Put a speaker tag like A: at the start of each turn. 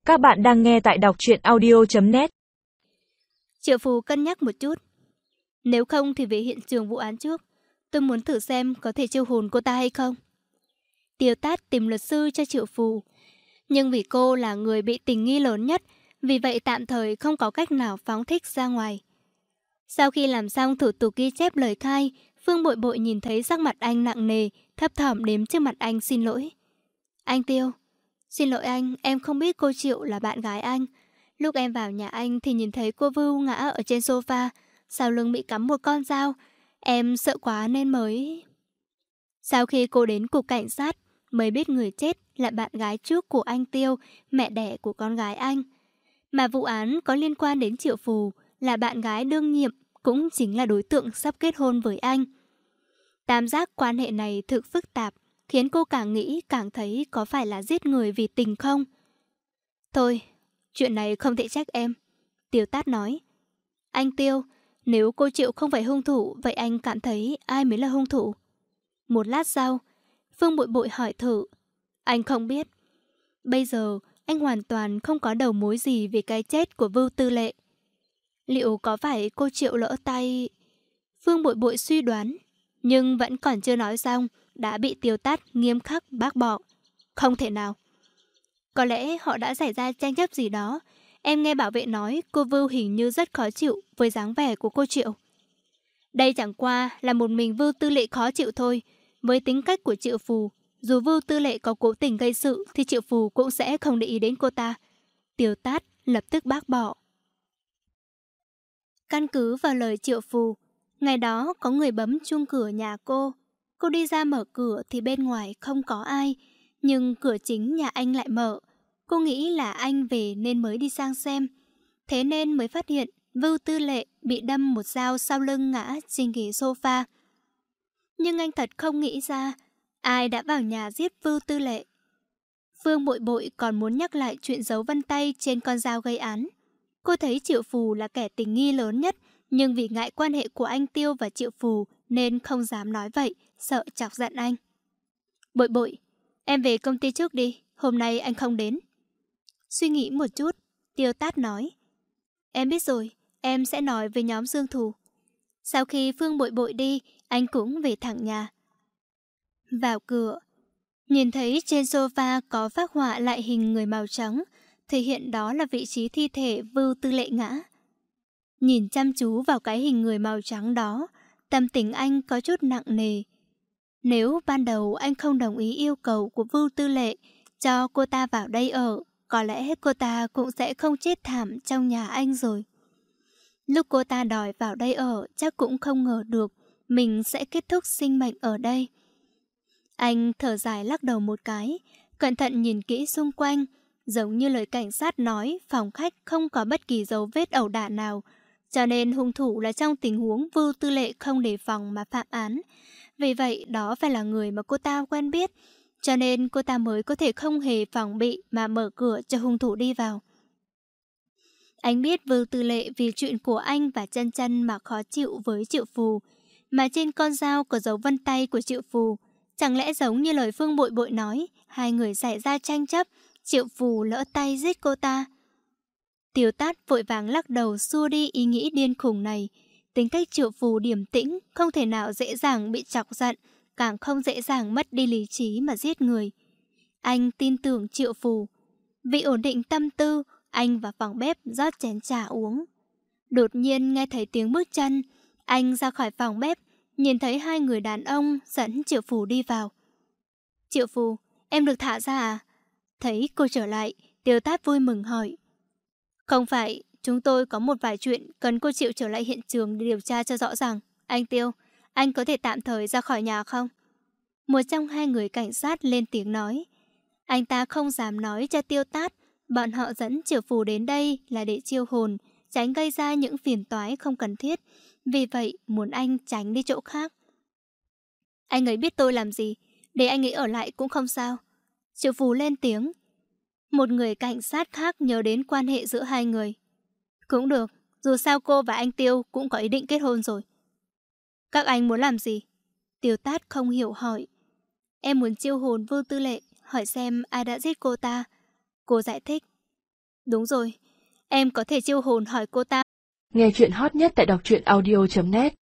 A: Các bạn đang nghe tại đọc truyện audio.net.
B: Triệu Phù cân nhắc một chút. Nếu không thì về hiện trường vụ án trước. Tôi muốn thử xem có thể chiêu hồn cô ta hay không. Tiêu Tát tìm luật sư cho Triệu Phù. Nhưng vì cô là người bị tình nghi lớn nhất, vì vậy tạm thời không có cách nào phóng thích ra ngoài. Sau khi làm xong thủ tục ghi chép lời khai, Phương Bội Bội nhìn thấy sắc mặt anh nặng nề, thấp thỏm đếm trước mặt anh xin lỗi. Anh Tiêu, xin lỗi anh, em không biết cô Triệu là bạn gái anh. Lúc em vào nhà anh thì nhìn thấy cô Vưu ngã ở trên sofa, sau lưng bị cắm một con dao. Em sợ quá nên mới... Sau khi cô đến cục cảnh sát, mới biết người chết là bạn gái trước của anh Tiêu, mẹ đẻ của con gái anh. Mà vụ án có liên quan đến Triệu Phù là bạn gái đương nhiệm, cũng chính là đối tượng sắp kết hôn với anh. Tam giác quan hệ này thực phức tạp, khiến cô càng nghĩ càng thấy có phải là giết người vì tình không. Thôi, chuyện này không thể trách em, Tiêu Tát nói. Anh Tiêu, nếu cô Triệu không phải hung thủ, vậy anh cảm thấy ai mới là hung thủ? Một lát sau, Phương Bội Bội hỏi thử. Anh không biết. Bây giờ, anh hoàn toàn không có đầu mối gì về cái chết của Vưu Tư Lệ. Liệu có phải cô Triệu lỡ tay? Phương Bội Bội suy đoán, nhưng vẫn còn chưa nói xong, đã bị Tiêu Tát nghiêm khắc bác bỏ. Không thể nào. Có lẽ họ đã xảy ra tranh chấp gì đó. Em nghe bảo vệ nói cô Vưu hình như rất khó chịu với dáng vẻ của cô Triệu. Đây chẳng qua là một mình Vưu Tư Lệ khó chịu thôi. Với tính cách của Triệu Phù, dù Vưu Tư Lệ có cố tình gây sự thì Triệu Phù cũng sẽ không để ý đến cô ta. Tiêu Tát lập tức bác bỏ. Căn cứ vào lời Triệu Phù, ngày đó có người bấm chuông cửa nhà cô. Cô đi ra mở cửa thì bên ngoài không có ai, nhưng cửa chính nhà anh lại mở. Cô nghĩ là anh về nên mới đi sang xem. Thế nên mới phát hiện Vưu Tư Lệ bị đâm một dao sau lưng ngã trên ghế sofa. Nhưng anh thật không nghĩ ra ai đã vào nhà giết Vưu Tư Lệ. Phương Bội Bội còn muốn nhắc lại chuyện dấu vân tay trên con dao gây án. Cô thấy Triệu Phù là kẻ tình nghi lớn nhất, nhưng vì ngại quan hệ của anh Tiêu và Triệu Phù nên không dám nói vậy, sợ chọc giận anh. Bội Bội, em về công ty trước đi, hôm nay anh không đến. Suy nghĩ một chút, Tiêu Tát nói. Em biết rồi, em sẽ nói với nhóm Dương Thù. Sau khi Phương Bội Bội đi, anh cũng về thẳng nhà. Vào cửa, nhìn thấy trên sofa có phác họa lại hình người màu trắng, thể hiện đó là vị trí thi thể Vưu Tư Lệ ngã. Nhìn chăm chú vào cái hình người màu trắng đó, tâm tình anh có chút nặng nề. Nếu ban đầu anh không đồng ý yêu cầu của Vưu Tư Lệ cho cô ta vào đây ở, có lẽ cô ta cũng sẽ không chết thảm trong nhà anh rồi. Lúc cô ta đòi vào đây ở, chắc cũng không ngờ được mình sẽ kết thúc sinh mệnh ở đây. Anh thở dài lắc đầu một cái, cẩn thận nhìn kỹ xung quanh, giống như lời cảnh sát nói, phòng khách không có bất kỳ dấu vết ẩu đả nào, cho nên hung thủ là trong tình huống Vưu Tư Lệ không đề phòng mà phạm án. Vì vậy đó phải là người mà cô ta quen biết, cho nên cô ta mới có thể không hề phòng bị mà mở cửa cho hung thủ đi vào. Anh biết Vưu Tư Lệ vì chuyện của anh và Chân Chân mà khó chịu với Triệu Phù, mà trên con dao có dấu vân tay của Triệu Phù. Chẳng lẽ giống như lời Phương Bội Bội nói, hai người xảy ra tranh chấp, Triệu Phù lỡ tay giết cô ta. Tiêu Tát vội vàng lắc đầu xua đi ý nghĩ điên khùng này. Tính cách Triệu Phù điềm tĩnh, không thể nào dễ dàng bị chọc giận, càng không dễ dàng mất đi lý trí mà giết người. Anh tin tưởng Triệu Phù. Vì ổn định tâm tư, anh vào phòng bếp rót chén trà uống. Đột nhiên nghe thấy tiếng bước chân, anh ra khỏi phòng bếp, nhìn thấy hai người đàn ông dẫn Triệu Phù đi vào. Triệu Phù, em được thả ra à? Thấy cô trở lại, Tiêu Tát vui mừng hỏi. Không phải, chúng tôi có một vài chuyện cần cô Triệu trở lại hiện trường để điều tra cho rõ ràng. Anh Tiêu, anh có thể tạm thời ra khỏi nhà không? Một trong hai người cảnh sát lên tiếng nói. Anh ta không dám nói cho Tiêu Tát, bọn họ dẫn Triệu Phù đến đây là để chiêu hồn, tránh gây ra những phiền toái không cần thiết. Vì vậy, muốn anh tránh đi chỗ khác. Anh ấy biết tôi làm gì, để anh ấy ở lại cũng không sao. Triệu Phù lên tiếng. Một người cảnh sát khác nhớ đến quan hệ giữa hai người. Cũng được, dù sao cô và anh Tiêu cũng có ý định kết hôn rồi. Các anh muốn làm gì? Tiêu Tát không hiểu hỏi. Em muốn chiêu hồn Vưu Tư Lệ, hỏi xem ai đã giết cô ta. Cô giải thích. Đúng rồi, em có thể chiêu hồn hỏi cô ta.
C: Nghe chuyện hot nhất tại đọc truyện audio.net